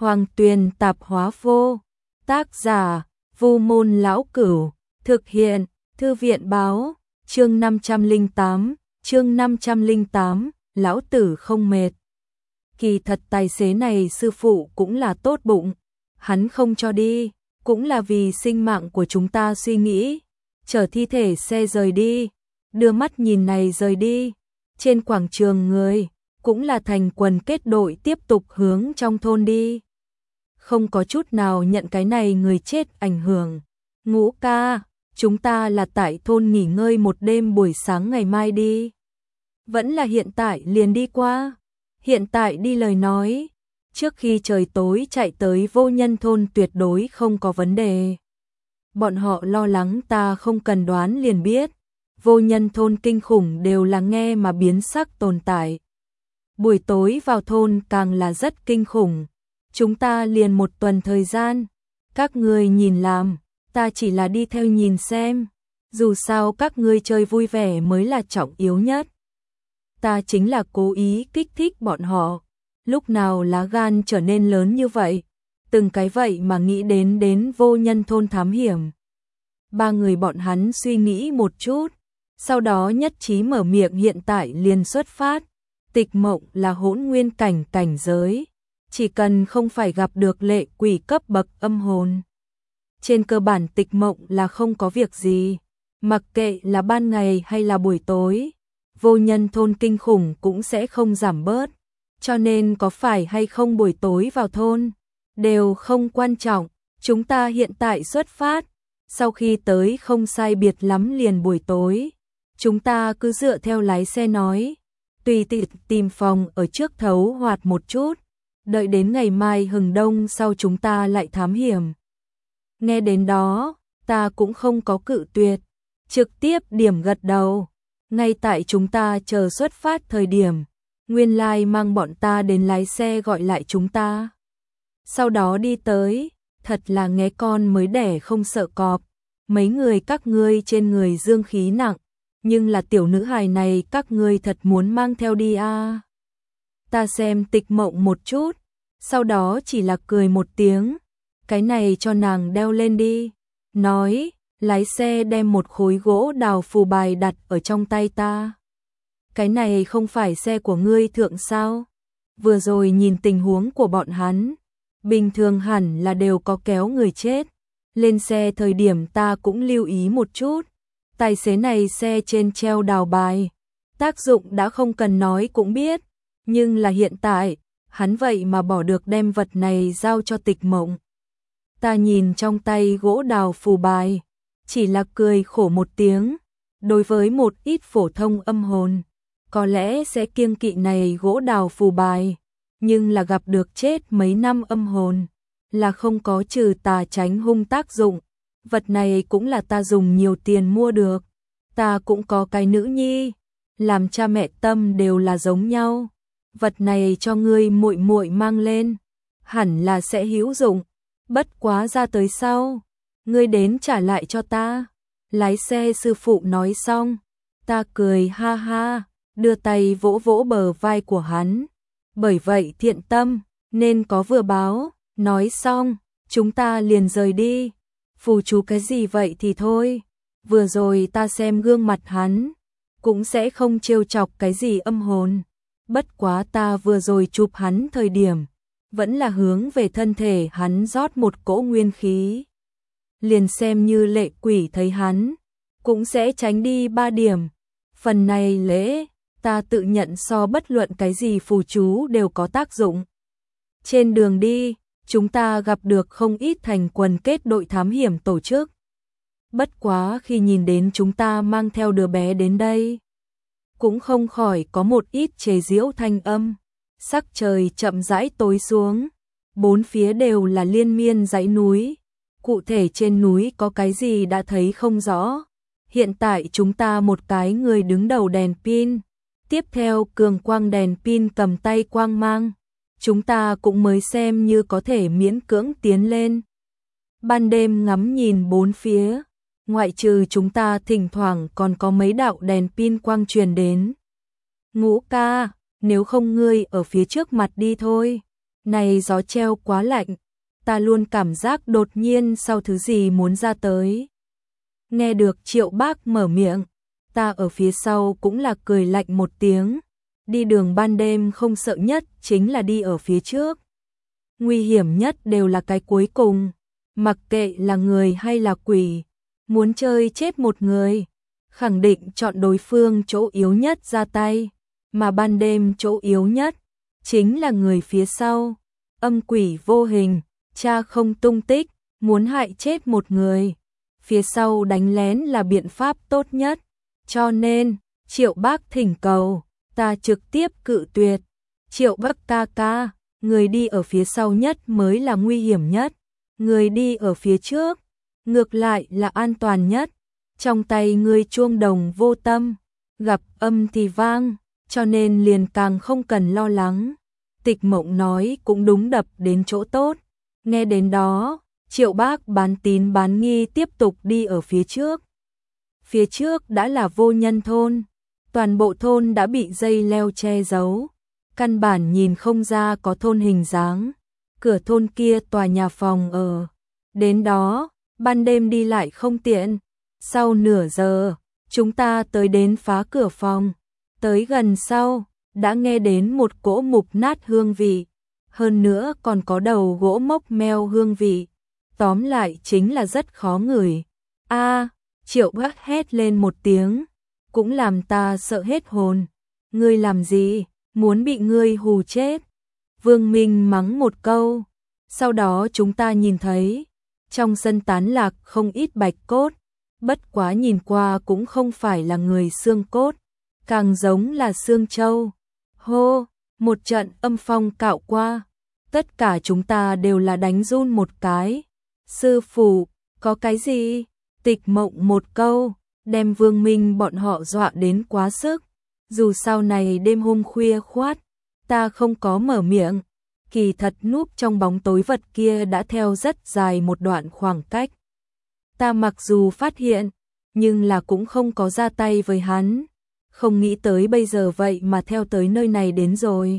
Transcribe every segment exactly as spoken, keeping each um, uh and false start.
Hoàng Tuyền Tạp Hóa Vô. Tác giả: Vu Môn Lão Cửu. Thực hiện: Thư viện báo. Chương năm trăm lẻ tám, chương năm trăm lẻ tám, lão tử không mệt. Kỳ thật tài xế này sư phụ cũng là tốt bụng, hắn không cho đi, cũng là vì sinh mạng của chúng ta suy nghĩ. Chở thi thể xe rời đi, đưa mắt nhìn này rời đi. Trên quảng trường người, cũng là thành quần kết đội tiếp tục hướng trong thôn đi. Không có chút nào nhận cái này người chết ảnh hưởng. Ngũ ca, chúng ta là tại thôn nghỉ ngơi một đêm, buổi sáng ngày mai đi. Vẫn là hiện tại liền đi qua. Hiện tại đi lời nói, trước khi trời tối chạy tới Vô Nhân thôn tuyệt đối không có vấn đề. Bọn họ lo lắng ta không cần đoán liền biết. Vô Nhân thôn kinh khủng đều là nghe mà biến sắc tồn tại. Buổi tối vào thôn càng là rất kinh khủng. Chúng ta liền một tuần thời gian. Các ngươi nhìn làm, ta chỉ là đi theo nhìn xem. Dù sao các ngươi chơi vui vẻ mới là trọng yếu nhất. Ta chính là cố ý kích thích bọn họ. Lúc nào lá gan trở nên lớn như vậy, từng cái vậy mà nghĩ đến đến Vô Nhân thôn thám hiểm. Ba người bọn hắn suy nghĩ một chút, sau đó nhất trí mở miệng hiện tại liền xuất phát. Tịch Mộng là hỗn nguyên cảnh cảnh giới, chỉ cần không phải gặp được lệ quỷ cấp bậc âm hồn. Trên cơ bản Tịch Mộng là không có việc gì, mặc kệ là ban ngày hay là buổi tối, Vô Nhân thôn kinh khủng cũng sẽ không giảm bớt, cho nên có phải hay không buổi tối vào thôn, đều không quan trọng, chúng ta hiện tại xuất phát, sau khi tới không sai biệt lắm liền buổi tối, chúng ta cứ dựa theo lái xe nói, tùy tiện tìm phòng ở trước thấu hoạt một chút, đợi đến ngày mai hừng đông sau chúng ta lại thám hiểm. Nghe đến đó, ta cũng không có cự tuyệt, trực tiếp điểm gật đầu. Ngay tại chúng ta chờ xuất phát thời điểm, nguyên lai mang bọn ta đến lái xe gọi lại chúng ta. Sau đó đi tới, thật là nghé con mới đẻ không sợ cọp, mấy người các ngươi trên người dương khí nặng, nhưng là tiểu nữ hài này các ngươi thật muốn mang theo đi à. Ta xem Tịch Mộng một chút, sau đó chỉ là cười một tiếng, cái này cho nàng đeo lên đi, nói. Lái xe đem một khối gỗ đào phù bài đặt ở trong tay ta. Cái này không phải xe của ngươi thượng sao? Vừa rồi nhìn tình huống của bọn hắn, bình thường hẳn là đều có kéo người chết. Lên xe thời điểm ta cũng lưu ý một chút. Tài xế này xe trên treo đào bài, tác dụng đã không cần nói cũng biết. Nhưng là hiện tại, hắn vậy mà bỏ được đem vật này giao cho Tịch Mộng. Ta nhìn trong tay gỗ đào phù bài, chỉ là cười khổ một tiếng. Đối với một ít phổ thông âm hồn, có lẽ sẽ kiêng kỵ này gỗ đào phù bài, nhưng là gặp được chết mấy năm âm hồn, là không có trừ tà tránh hung tác dụng. Vật này cũng là ta dùng nhiều tiền mua được. Ta cũng có cái nữ nhi, làm cha mẹ tâm đều là giống nhau. Vật này cho ngươi muội muội mang lên, hẳn là sẽ hữu dụng. Bất quá ra tới sau, ngươi đến trả lại cho ta. Lái xe sư phụ nói xong, ta cười ha ha, đưa tay vỗ vỗ bờ vai của hắn. Bởi vậy thiện tâm, nên có vừa báo. Nói xong, chúng ta liền rời đi. Phù chú cái gì vậy thì thôi. Vừa rồi ta xem gương mặt hắn, cũng sẽ không trêu chọc cái gì âm hồn. Bất quá ta vừa rồi chụp hắn thời điểm, vẫn là hướng về thân thể hắn rót một cỗ nguyên khí. Liền xem như lệ quỷ thấy hắn, cũng sẽ tránh đi ba điểm. Phần này lễ, ta tự nhận so bất luận cái gì phù chú đều có tác dụng. Trên đường đi, chúng ta gặp được không ít thành quần kết đội thám hiểm tổ chức. Bất quá khi nhìn đến chúng ta mang theo đứa bé đến đây, cũng không khỏi có một ít chế giễu thanh âm. Sắc trời chậm rãi tối xuống, bốn phía đều là liên miên dãy núi. Cụ thể trên núi có cái gì đã thấy không rõ. Hiện tại chúng ta một cái người đứng đầu đèn pin, tiếp theo cường quang đèn pin cầm tay quang mang. Chúng ta cũng mới xem như có thể miễn cưỡng tiến lên. Ban đêm ngắm nhìn bốn phía, ngoại trừ chúng ta thỉnh thoảng còn có mấy đạo đèn pin quang truyền đến. Ngũ ca, nếu không ngươi ở phía trước mặt đi thôi, Này gió treo quá lạnh, ta luôn cảm giác đột nhiên sau thứ gì muốn ra tới. Nghe được Triệu Bác mở miệng, ta ở phía sau cũng là cười lạnh một tiếng. Đi đường ban đêm không sợ nhất chính là đi ở phía trước. Nguy hiểm nhất đều là cái cuối cùng. Mặc kệ là người hay là quỷ, muốn chơi chết một người, khẳng định chọn đối phương chỗ yếu nhất ra tay. Mà ban đêm chỗ yếu nhất chính là người phía sau. Âm quỷ vô hình, cha không tung tích, muốn hại chết một người, phía sau đánh lén là biện pháp tốt nhất. Cho nên, Triệu Bác thỉnh cầu, ta trực tiếp cự tuyệt. Triệu Bác ca ca, người đi ở phía sau nhất mới là nguy hiểm nhất. Người đi ở phía trước, ngược lại là an toàn nhất. Trong tay ngươi chuông đồng vô tâm, gặp âm thì vang, cho nên liền càng không cần lo lắng. Tịch Mộng nói cũng đúng, đập đến chỗ tốt. Nghe đến đó, Triệu Bác bán tín bán nghi tiếp tục đi ở phía trước. Phía trước đã là vô nhân thôn, toàn bộ thôn đã bị dây leo che giấu, căn bản nhìn không ra có thôn hình dáng. Cửa thôn kia tòa nhà phòng ở, đến đó, ban đêm đi lại không tiện. Sau nửa giờ, chúng ta tới đến phá cửa phòng, tới gần sau, đã nghe đến một cỗ mục nát hương vị, hơn nữa còn có đầu gỗ mốc meo hương vị. Tóm lại chính là rất khó ngửi. A, Triệu Bác hét lên một tiếng, cũng làm ta sợ hết hồn. Ngươi làm gì, muốn bị ngươi hù chết. Vương Minh mắng một câu, sau đó chúng ta nhìn thấy, trong sân tán lạc không ít bạch cốt, bất quá nhìn qua cũng không phải là người xương cốt, càng giống là xương trâu. Hô, một trận âm phong cạo qua, tất cả chúng ta đều là đánh run một cái. Sư phụ, có cái gì? Tịch Mộng một câu, đem Vương Minh bọn họ dọa đến quá sức. Dù sau này đêm hôm khuya khoát, ta không có mở miệng, kỳ thật núp trong bóng tối vật kia đã theo rất dài một đoạn khoảng cách. Ta mặc dù phát hiện, nhưng là cũng không có ra tay với hắn, không nghĩ tới bây giờ vậy mà theo tới nơi này đến rồi.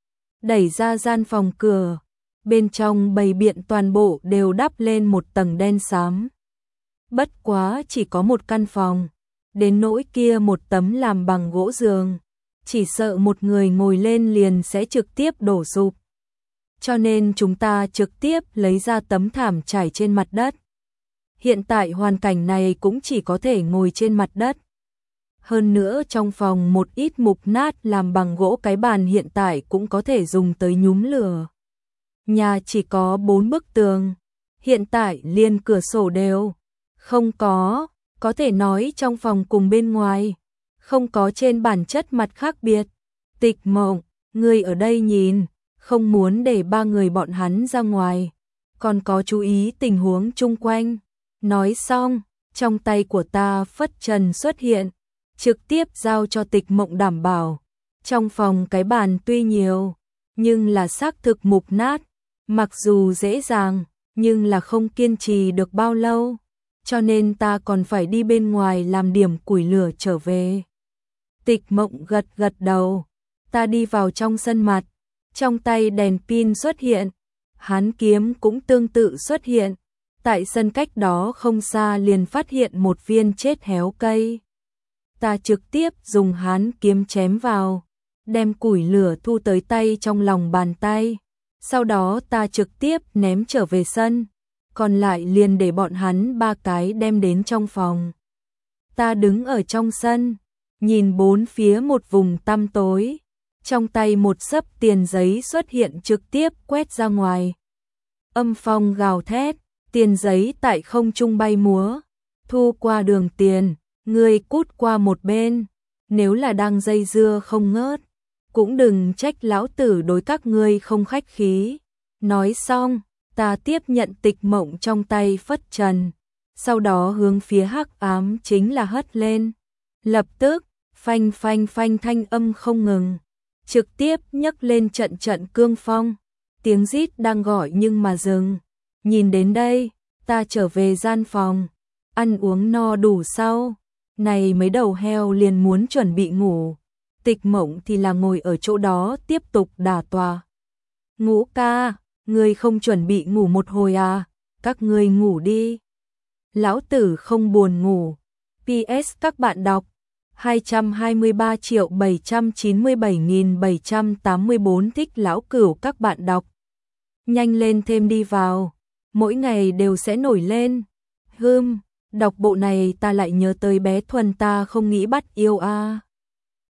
Đẩy ra gian phòng cửa, bên trong bày biện toàn bộ đều đắp lên một tầng đen xám. Bất quá chỉ có một căn phòng, đến nỗi kia một tấm làm bằng gỗ giường, chỉ sợ một người ngồi lên liền sẽ trực tiếp đổ sụp. Cho nên chúng ta trực tiếp lấy ra tấm thảm trải trên mặt đất. Hiện tại hoàn cảnh này cũng chỉ có thể ngồi trên mặt đất. Hơn nữa trong phòng một ít mục nát làm bằng gỗ cái bàn hiện tại cũng có thể dùng tới nhúm lửa. Nhà chỉ có bốn bức tường, hiện tại liền cửa sổ đều không có, có thể nói trong phòng cùng bên ngoài, không có trên bản chất mặt khác biệt. Tịch Mộng, người ở đây nhìn, không muốn để ba người bọn hắn ra ngoài, còn có chú ý tình huống chung quanh. Nói xong, trong tay của ta phất trần xuất hiện, trực tiếp giao cho Tịch Mộng đảm bảo. Trong phòng cái bàn tuy nhiều, nhưng là xác thực mục nát, mặc dù dễ dàng, nhưng là không kiên trì được bao lâu, cho nên ta còn phải đi bên ngoài làm điểm củi lửa trở về. Tịch Mộng gật gật đầu, ta đi vào trong sân mặt, trong tay đèn pin xuất hiện, hán kiếm cũng tương tự xuất hiện. Tại sân cách đó không xa liền phát hiện một viên chết héo cây. Ta trực tiếp dùng hán kiếm chém vào, đem củi lửa thu tới tay trong lòng bàn tay. Sau đó ta trực tiếp ném trở về sân, còn lại liền để bọn hắn ba cái đem đến trong phòng. Ta đứng ở trong sân, nhìn bốn phía một vùng tăm tối, trong tay một xấp tiền giấy xuất hiện trực tiếp quét ra ngoài. Âm phong gào thét, tiền giấy tại không trung bay múa, thu qua đường tiền, ngươi cút qua một bên, nếu là đang dây dưa không ngớt, cũng đừng trách lão tử đối các ngươi không khách khí. Nói xong, ta tiếp nhận Tịch Mộng trong tay phất trần, sau đó hướng phía hắc ám chính là hất lên. Lập tức, phanh phanh phanh thanh âm không ngừng, trực tiếp nhấc lên trận trận cương phong, tiếng rít đang gọi nhưng mà dừng. Nhìn đến đây, ta trở về gian phòng, ăn uống no đủ sau, này mấy đầu heo liền muốn chuẩn bị ngủ. Tịch Mộng thì là ngồi ở chỗ đó tiếp tục đả tọa. Ngũ ca, người không chuẩn bị ngủ một hồi à, các người ngủ đi. Lão tử không buồn ngủ. pê ét các bạn đọc hai trăm hai mươi ba triệu bảy trăm chín mươi bảy nghìn bảy trăm tám mươi bốn thích Lão Cửu các bạn đọc. Nhanh lên thêm đi vào, mỗi ngày đều sẽ nổi lên. Hưm, đọc bộ này ta lại nhớ tới bé Thuần ta không nghĩ bắt yêu a. À.